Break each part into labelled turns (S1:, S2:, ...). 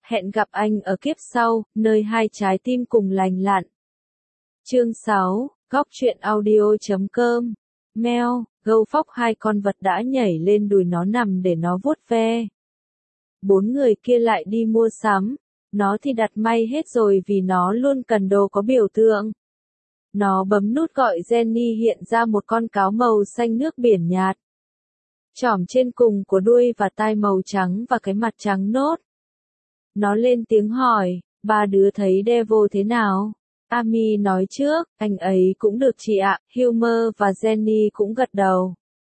S1: Hẹn gặp anh ở kiếp sau, nơi hai trái tim cùng lành lặn. Chương 6, Góc truyện audio.com. Mèo, gâu phóc hai con vật đã nhảy lên đùi nó nằm để nó vuốt ve. Bốn người kia lại đi mua sắm. Nó thì đặt may hết rồi vì nó luôn cần đồ có biểu tượng. Nó bấm nút gọi Jenny hiện ra một con cáo màu xanh nước biển nhạt. Chỏm trên cùng của đuôi và tai màu trắng và cái mặt trắng nốt. Nó lên tiếng hỏi, ba đứa thấy Devil thế nào? Amy nói trước, anh ấy cũng được chị ạ, Humor và Jenny cũng gật đầu.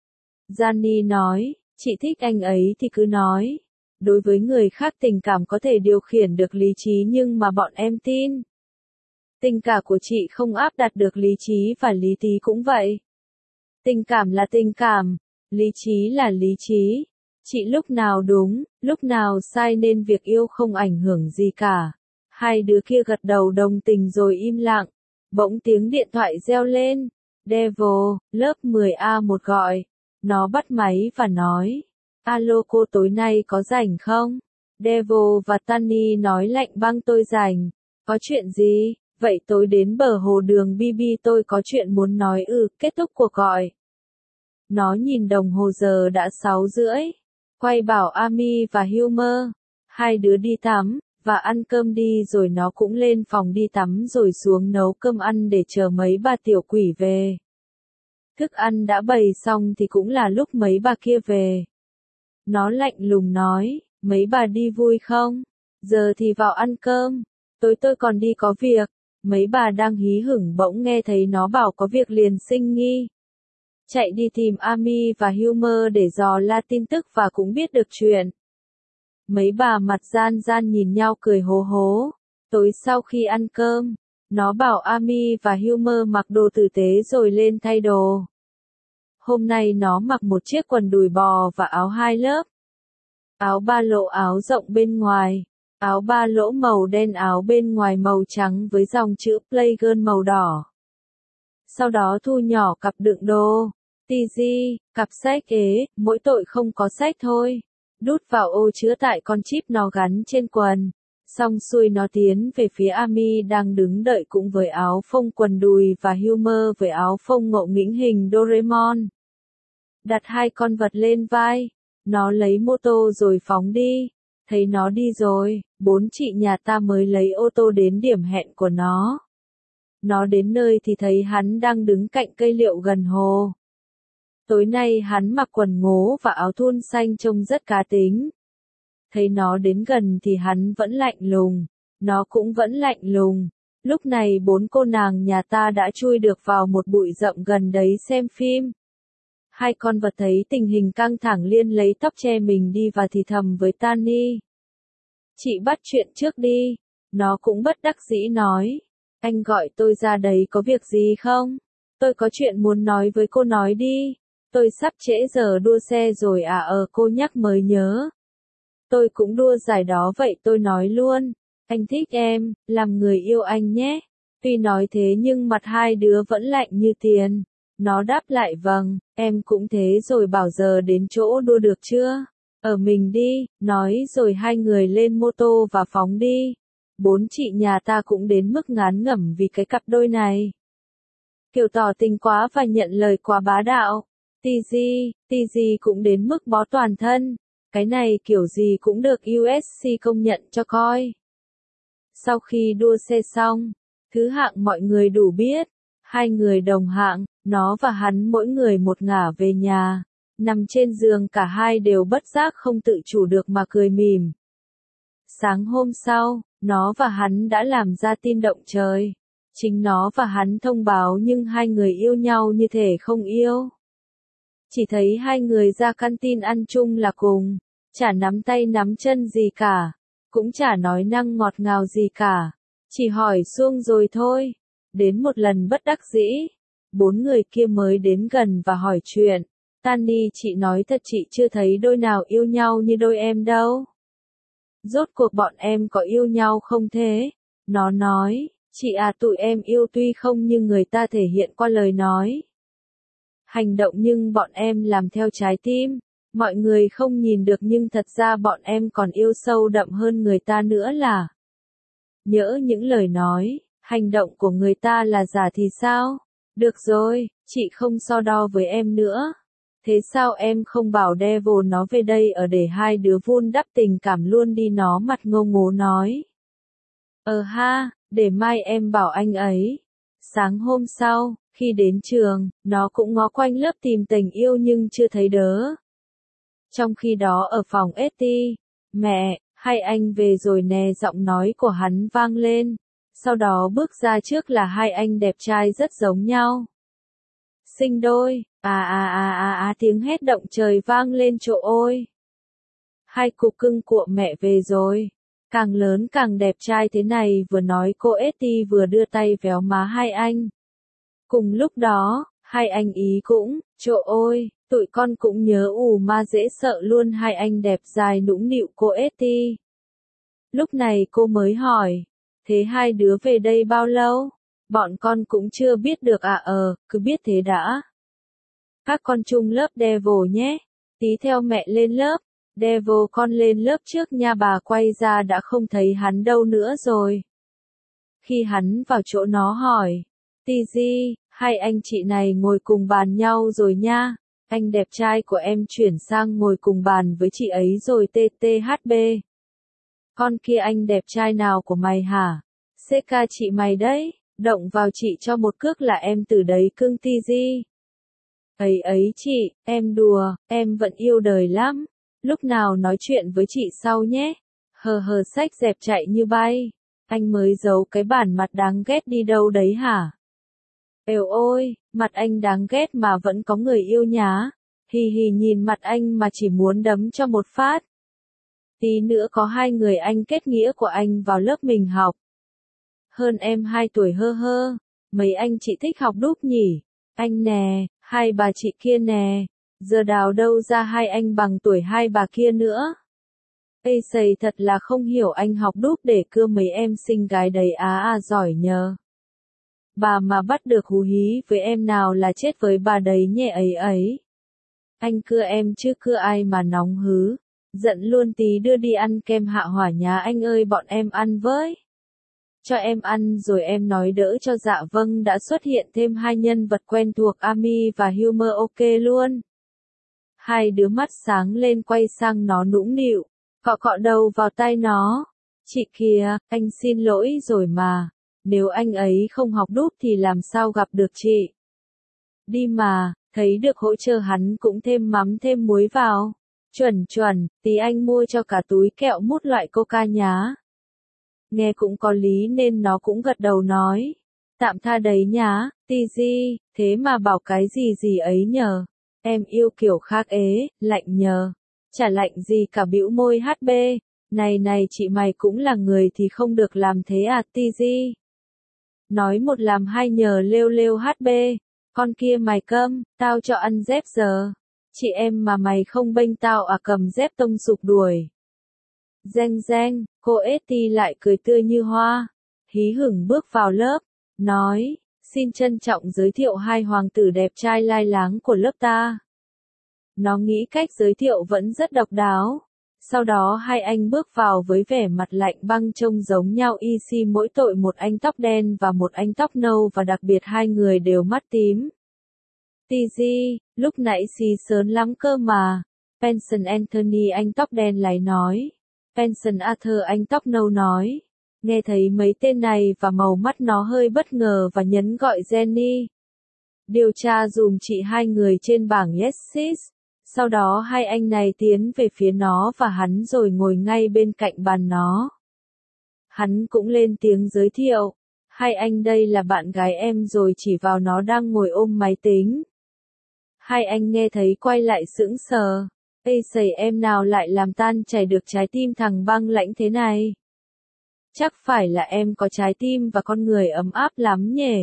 S1: Gianni nói, chị thích anh ấy thì cứ nói. Đối với người khác tình cảm có thể điều khiển được lý trí nhưng mà bọn em tin. Tình cảm của chị không áp đặt được lý trí và lý trí cũng vậy. Tình cảm là tình cảm, lý trí là lý trí. Chị lúc nào đúng, lúc nào sai nên việc yêu không ảnh hưởng gì cả. Hai đứa kia gật đầu đồng tình rồi im lặng. Bỗng tiếng điện thoại reo lên. Devil, lớp 10A1 gọi. Nó bắt máy và nói. Alo cô tối nay có rảnh không? Devil và Tanny nói lạnh băng tôi rảnh. Có chuyện gì? Vậy tối đến bờ hồ đường BB tôi có chuyện muốn nói kết thúc cuộc gọi. Nó nhìn đồng hồ giờ đã 6:30. Quay bảo Amy và Humor. Hai đứa đi tắm, và ăn cơm đi rồi nó cũng lên phòng đi tắm rồi xuống nấu cơm ăn để chờ mấy bà tiểu quỷ về. Thức ăn đã bày xong thì cũng là lúc mấy bà kia về. Nó lạnh lùng nói, mấy bà đi vui không? Giờ thì vào ăn cơm. Tối tôi còn đi có việc. Mấy bà đang hí hửng bỗng nghe thấy nó bảo có việc liền sinh nghi. Chạy đi tìm Amy và Humor để dò la tin tức và cũng biết được chuyện. Mấy bà mặt gian gian nhìn nhau cười hố hố. Tối sau khi ăn cơm, nó bảo Amy và Humor mặc đồ tử tế rồi lên thay đồ. Hôm nay nó mặc một chiếc quần đùi bò và áo 2 lớp. Áo ba lỗ áo rộng bên ngoài. Áo ba lỗ màu đen áo bên ngoài màu trắng với dòng chữ Playgirl màu đỏ. Sau đó thu nhỏ cặp đựng đồ. TG, cặp sách mỗi tội không có sách thôi. Đút vào ô chứa tại con chip nó gắn trên quần. Xong xuôi nó tiến về phía Amy đang đứng đợi cũng với áo phông quần đùi và Humor với áo phông ngộ nghĩnh hình Doraemon. Đặt hai con vật lên vai. Nó lấy mô tô rồi phóng đi. Thấy nó đi rồi, bốn chị nhà ta mới lấy ô tô đến điểm hẹn của nó. Nó đến nơi thì thấy hắn đang đứng cạnh cây liệu gần hồ. Tối nay hắn mặc quần ngố và áo thun xanh trông rất cá tính. Thấy nó đến gần thì hắn vẫn lạnh lùng. Nó cũng vẫn lạnh lùng. Lúc này bốn cô nàng nhà ta đã chui được vào một bụi rậm gần đấy xem phim. Hai con vật thấy tình hình căng thẳng liền lấy tóc che mình đi và thì thầm với Tanny. Chị bắt chuyện trước đi. Nó cũng bất đắc dĩ nói. Anh gọi tôi ra đấy có việc gì không? Tôi có chuyện muốn nói với cô nói đi. Tôi sắp trễ giờ đua xe rồi cô nhắc mới nhớ. Tôi cũng đua giải đó vậy tôi nói luôn. Anh thích em, làm người yêu anh nhé. Tuy nói thế nhưng mặt hai đứa vẫn lạnh như tiền. Nó đáp lại vâng, em cũng thế rồi bảo giờ đến chỗ đua được chưa? Ở mình đi, nói rồi hai người lên mô tô và phóng đi. Bốn chị nhà ta cũng đến mức ngán ngẩm vì cái cặp đôi này. Kiểu tỏ tình quá và nhận lời quá bá đạo. TG cũng đến mức bó toàn thân. Cái này kiểu gì cũng được USC công nhận cho coi. Sau khi đua xe xong, thứ hạng mọi người đủ biết. Hai người đồng hạng, nó và hắn mỗi người một ngả về nhà. Nằm trên giường cả hai đều bất giác không tự chủ được mà cười mỉm. Sáng hôm sau, nó và hắn đã làm ra tin động trời. Chính nó và hắn thông báo nhưng hai người yêu nhau như thể không yêu. Chỉ thấy hai người ra canteen ăn chung là cùng. Chả nắm tay nắm chân gì cả. Cũng chả nói năng ngọt ngào gì cả. Chỉ hỏi suông rồi thôi. Đến một lần bất đắc dĩ. Bốn người kia mới đến gần và hỏi chuyện. Tanny chị nói thật chị chưa thấy đôi nào yêu nhau như đôi em đâu. Rốt cuộc bọn em có yêu nhau không thế? Nó nói, chị tụi em yêu tuy không như người ta thể hiện qua lời nói. Hành động nhưng bọn em làm theo trái tim. Mọi người không nhìn được nhưng thật ra bọn em còn yêu sâu đậm hơn người ta nữa là. Nhỡ những lời nói, hành động của người ta là giả thì sao? Được rồi, chị không so đo với em nữa. Thế sao em không bảo Devil nó về đây ở để hai đứa vun đắp tình cảm luôn đi, nó mặt ngô ngố nói. Ha, để mai em bảo anh ấy. Sáng hôm sau, khi đến trường, nó cũng ngó quanh lớp tìm tình yêu nhưng chưa thấy đớ. Trong khi đó ở phòng Etty, mẹ, hai anh về rồi nè, giọng nói của hắn vang lên. Sau đó bước ra trước là hai anh đẹp trai rất giống nhau. Sinh đôi, tiếng hét động trời vang lên chỗ ôi. Hai cục cưng của mẹ về rồi. Càng lớn càng đẹp trai thế này, vừa nói cô Etty vừa đưa tay véo má hai anh. Cùng lúc đó, hai anh ý cũng, chỗ ôi, tụi con cũng nhớ ma dễ sợ luôn, hai anh đẹp dài nũng nịu cô Etty. Lúc này cô mới hỏi, thế hai đứa về đây bao lâu? Bọn con cũng chưa biết được cứ biết thế đã. Các con chung lớp Devil nhé, tí theo mẹ lên lớp. Devil con lên lớp trước nha, bà quay ra đã không thấy hắn đâu nữa rồi. Khi hắn vào chỗ nó hỏi, Tizzy, hai anh chị này ngồi cùng bàn nhau rồi nha, anh đẹp trai của em chuyển sang ngồi cùng bàn với chị ấy rồi TTHB. Con kia anh đẹp trai nào của mày hả? CK chị mày đấy, động vào chị cho một cước là em từ đấy cưng Tizzy. Ấy chị, em đùa, em vẫn yêu đời lắm. Lúc nào nói chuyện với chị sau nhé. Xách dẹp chạy như bay. Anh mới giấu cái bản mặt đáng ghét đi đâu đấy hả? Eo ôi, mặt anh đáng ghét mà vẫn có người yêu nhá. Hì hì, nhìn mặt anh mà chỉ muốn đấm cho một phát. Tí nữa có hai người anh kết nghĩa của anh vào lớp mình học. Hơn em 2 tuổi mấy anh chị thích học đúc nhỉ? Anh nè, hai bà chị kia nè. Giờ đào đâu ra hai anh bằng tuổi hai bà kia nữa. Ê sầy, thật là không hiểu, anh học đúc để cưa mấy em xinh gái đấy giỏi nhờ. Bà mà bắt được hú hí với em nào là chết với bà đấy nhẹ ấy. Anh cưa em chứ cưa ai mà nóng hứ. Giận luôn, tí đưa đi ăn kem hạ hỏa nhá anh ơi, bọn em ăn với. Cho em ăn rồi em nói đỡ cho. Dạ vâng. Đã xuất hiện thêm hai nhân vật quen thuộc, Amy và Humor. Ok luôn. Hai đứa mắt sáng lên quay sang nó nũng nịu, cọ đầu vào tai nó. Chị kìa, anh xin lỗi rồi mà. Nếu anh ấy không học đúc thì làm sao gặp được chị. Đi mà, thấy được hỗ trợ hắn cũng thêm mắm thêm muối vào. Chuẩn, tí anh mua cho cả túi kẹo mút loại coca nhá. Nghe cũng có lý nên nó cũng gật đầu nói. Tạm tha đấy nhá, Tizzy, thế mà bảo cái gì ấy nhờ. Em yêu kiểu khác ế, lạnh nhờ. Chả lạnh gì cả, bĩu môi HB. Này chị mày cũng là người thì không được làm thế Tizzy. Nói một làm hai nhờ, lêu HB. Con kia mày câm, tao cho ăn dép giờ. Chị em mà mày không bênh tao cầm dép tông sụp đuổi. Reng, cô Etty lại cười tươi như hoa. Hí hửng bước vào lớp, nói, xin trân trọng giới thiệu hai hoàng tử đẹp trai lai láng của lớp ta. Nó nghĩ cách giới thiệu vẫn rất độc đáo. Sau đó hai anh bước vào với vẻ mặt lạnh băng trông giống nhau y si, mỗi tội một anh tóc đen và một anh tóc nâu, và đặc biệt hai người đều mắt tím. Tizzy, lúc nãy xì sớn lắm cơ mà. Benson Anthony anh tóc đen lái nói. Benson Arthur anh tóc nâu nói. Nghe thấy mấy tên này và màu mắt nó hơi bất ngờ và nhấn gọi Jenny. Điều tra dùm chị hai người trên bảng Yes Sis. Sau đó hai anh này tiến về phía nó và hắn rồi ngồi ngay bên cạnh bàn nó. Hắn cũng lên tiếng giới thiệu. Hai anh đây là bạn gái em, rồi chỉ vào nó đang ngồi ôm máy tính. Hai anh nghe thấy quay lại sững sờ. Ê sầy, em nào lại làm tan chảy được trái tim thằng băng lãnh thế này? Chắc phải là em có trái tim và con người ấm áp lắm nhỉ?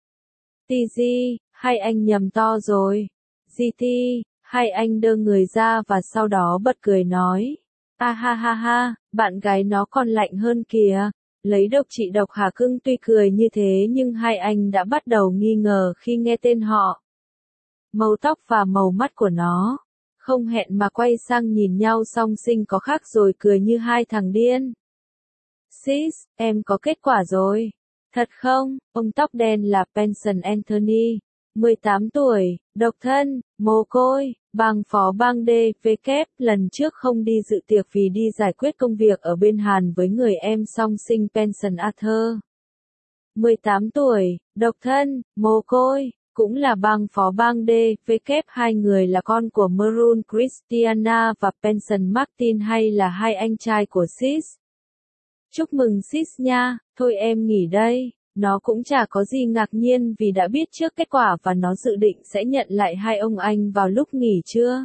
S1: Tizzy, hai anh nhầm to rồi. GT, hai anh đơ người ra và sau đó bật cười nói. Ha, bạn gái nó còn lạnh hơn kìa. Lấy độc chị độc hả cưng? Tuy cười như thế nhưng hai anh đã bắt đầu nghi ngờ khi nghe tên họ, màu tóc và màu mắt của nó. Không hẹn mà quay sang nhìn nhau song sinh có khác rồi cười như hai thằng điên. Sis, em có kết quả rồi. Thật không? Ông tóc đen là Benson Anthony, 18 tuổi, độc thân, mồ côi, bang phó bang DV, lần trước không đi dự tiệc vì đi giải quyết công việc ở bên Hàn với người em song sinh Benson Arthur. 18 tuổi, độc thân, mồ côi, cũng là bang phó bang DV, hai người là con của Maroon Christiana và Benson Martin hay là hai anh trai của Sis. Chúc mừng Sis nha, thôi em nghỉ đây. Nó cũng chả có gì ngạc nhiên vì đã biết trước kết quả và nó dự định sẽ nhận lại hai ông anh vào lúc nghỉ trưa.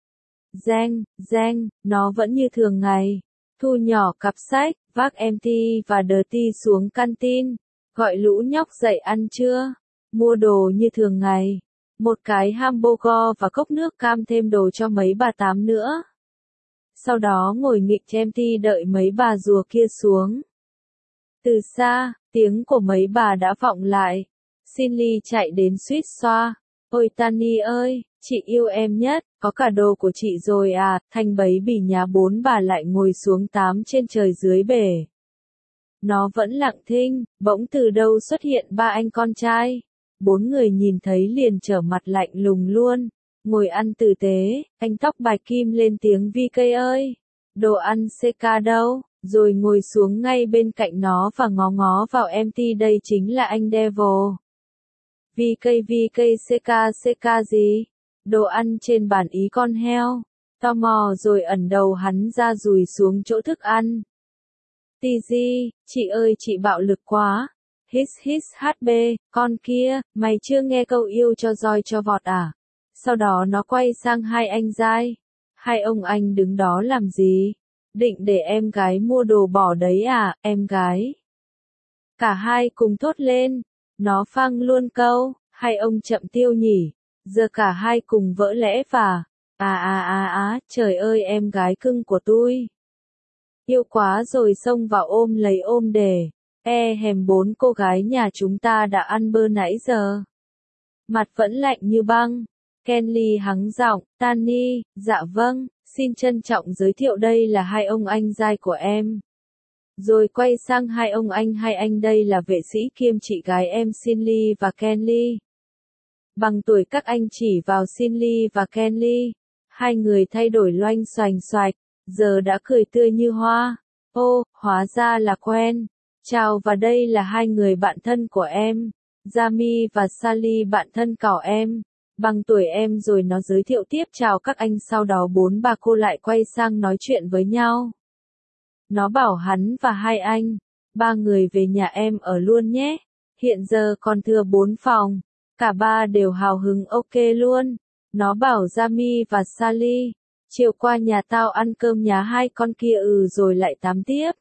S1: Giang, nó vẫn như thường ngày. Thu nhỏ cặp sách, vác empty và dirty xuống canteen, gọi lũ nhóc dậy ăn trưa, mua đồ như thường ngày. Một cái hamburger và cốc nước cam thêm đồ cho mấy bà tám nữa. Sau đó ngồi nghịch empty đợi mấy bà rùa kia xuống. Từ xa, tiếng của mấy bà đã vọng lại. Cindy chạy đến suýt xoa. Ôi Tani ơi, chị yêu em nhất, có cả đồ của chị rồi à, thanh bấy bỉ nhá bốn bà lại ngồi xuống tám trên trời dưới bể. Nó vẫn lặng thinh, bỗng từ đâu xuất hiện ba anh con trai. Bốn người nhìn thấy liền trở mặt lạnh lùng luôn. Ngồi ăn tử tế, anh tóc bạch kim lên tiếng VK ơi. Đồ ăn CK đâu? Rồi ngồi xuống ngay bên cạnh nó và ngó ngó vào empty đây chính là anh Devil. VK CK gì? Đồ ăn trên bàn ý con heo. Tò mò rồi ẩn đầu hắn ra rùi xuống chỗ thức ăn. TG, chị ơi chị bạo lực quá. Hít HB, con kia, mày chưa nghe câu yêu cho roi cho vọt à? Sau đó nó quay sang hai anh giai. Hai ông anh đứng đó làm gì? Định để em gái mua đồ bỏ đấy à, em gái? Cả hai cùng thốt lên. Nó phang luôn câu, hai ông chậm tiêu nhỉ. Giờ cả hai cùng vỡ lẽ và, trời ơi em gái cưng của tôi. Yêu quá rồi xông vào ôm lấy ôm để. Hèm bốn cô gái nhà chúng ta đã ăn bơ nãy giờ. Mặt vẫn lạnh như băng. Kenly hắng giọng, Tani, dạ vâng, xin trân trọng giới thiệu đây là hai ông anh giai của em. Rồi quay sang hai anh đây là vệ sĩ kiêm chị gái em Cindy và Kenly. Bằng tuổi các anh chỉ vào Cindy và Kenly. Hai người thay đổi loanh xoành xoạch, giờ đã cười tươi như hoa. Ô, hóa ra là quen. Chào và đây là hai người bạn thân của em. Jamie và Sally bạn thân cỏ em. Bằng tuổi em rồi nó giới thiệu tiếp chào các anh sau đó bốn bà cô lại quay sang nói chuyện với nhau. Nó bảo hắn và hai anh, ba người về nhà em ở luôn nhé. Hiện giờ còn thừa 4 phòng. Cả ba đều hào hứng ok luôn. Nó bảo Jamie và Sally, chiều qua nhà tao ăn cơm nhà hai con kia rồi lại tám tiếp.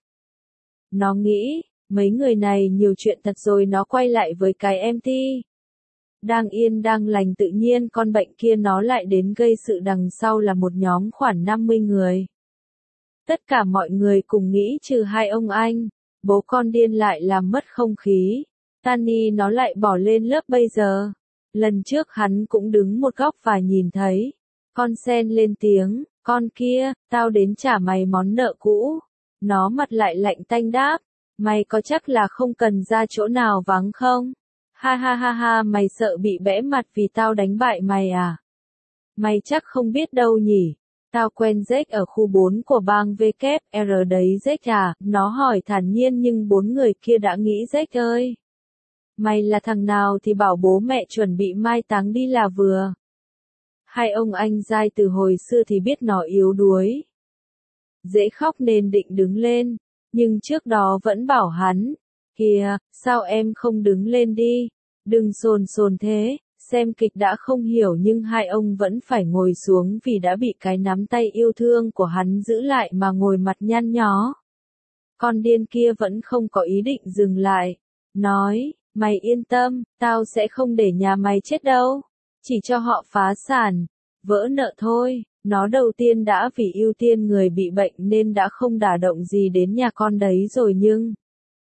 S1: Nó nghĩ, mấy người này nhiều chuyện thật rồi nó quay lại với cái empty. Đang yên đang lành tự nhiên con bệnh kia nó lại đến gây sự đằng sau là một nhóm khoảng 50 người. Tất cả mọi người cùng nghĩ trừ hai ông anh, bố con điên lại làm mất không khí. Tani nó lại bỏ lên lớp bây giờ. Lần trước hắn cũng đứng một góc và nhìn thấy. Con sen lên tiếng, con kia, tao đến trả mày món nợ cũ. Nó mặt lại lạnh tanh đáp, mày có chắc là không cần ra chỗ nào vắng không? Ha, mày sợ bị bẽ mặt vì tao đánh bại mày à? Mày chắc không biết đâu nhỉ? Tao quen Jack ở khu 4 của bang VKR đấy Jack à? Nó hỏi thản nhiên nhưng bốn người kia đã nghĩ Jack ơi. Mày là thằng nào thì bảo bố mẹ chuẩn bị mai táng đi là vừa. Hai ông anh giai từ hồi xưa thì biết nó yếu đuối. Dễ khóc nên định đứng lên, nhưng trước đó vẫn bảo hắn, kìa, sao em không đứng lên đi, đừng sồn thế, xem kịch đã không hiểu nhưng hai ông vẫn phải ngồi xuống vì đã bị cái nắm tay yêu thương của hắn giữ lại mà ngồi mặt nhăn nhó. Con điên kia vẫn không có ý định dừng lại, nói, mày yên tâm, tao sẽ không để nhà mày chết đâu, chỉ cho họ phá sản, vỡ nợ thôi. Nó đầu tiên đã vì ưu tiên người bị bệnh nên đã không đả động gì đến nhà con đấy rồi nhưng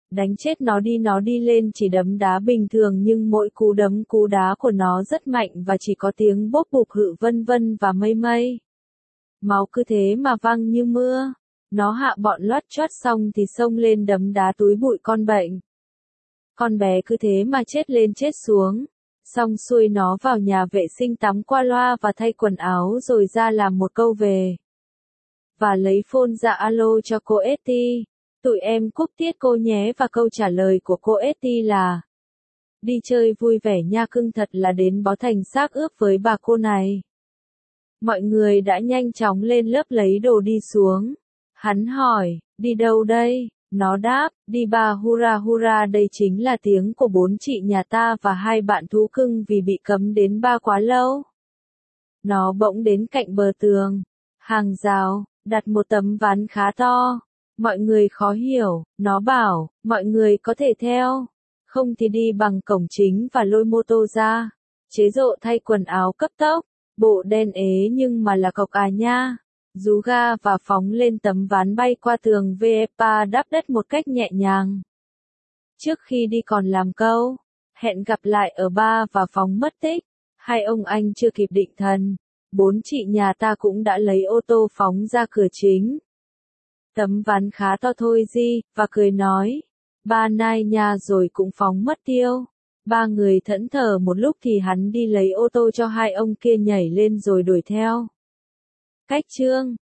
S1: Đánh chết nó đi lên chỉ đấm đá bình thường nhưng mỗi cú đấm cú đá của nó rất mạnh và chỉ có tiếng bốp bụp hự vân vân và mây mây. Máu cứ thế mà văng như mưa. Nó hạ bọn loắt choắt xong thì xông lên đấm đá túi bụi con bệnh. Con bé cứ thế mà chết lên chết xuống. Xong xuôi nó vào nhà vệ sinh tắm qua loa và thay quần áo rồi ra làm một câu về. Và lấy phone ra alo cho cô Etty. Tụi em cúp tiết cô nhé và câu trả lời của cô Etty là: đi chơi vui vẻ nha cưng, thật là đến bó thành xác ướp với bà cô này. Mọi người đã nhanh chóng lên lớp lấy đồ đi xuống. Hắn hỏi, đi đâu đây? Nó đáp, đi ba hura hura, đây chính là tiếng của 4 chị nhà ta và 2 bạn thú cưng vì bị cấm đến ba quá lâu. Nó bỗng đến cạnh bờ tường, hàng rào, đặt một tấm ván khá to. Mọi người khó hiểu, nó bảo, mọi người có thể theo, không thì đi bằng cổng chính và lôi mô tô ra. Chế rộ thay quần áo cấp tốc, bộ đen ế nhưng mà là cọc à nha. Rú ga và phóng lên tấm ván bay qua tường Vepa đắp đất một cách nhẹ nhàng. Trước khi đi còn làm câu, hẹn gặp lại ở ba và phóng mất tích. Hai ông anh chưa kịp định thần, 4 chị nhà ta cũng đã lấy ô tô phóng ra cửa chính. Tấm ván khá to thôi gì, và cười nói, ba nai nha, rồi cũng phóng mất tiêu. Ba người thẫn thờ một lúc thì hắn đi lấy ô tô cho hai ông kia nhảy lên rồi đuổi theo. Cách chương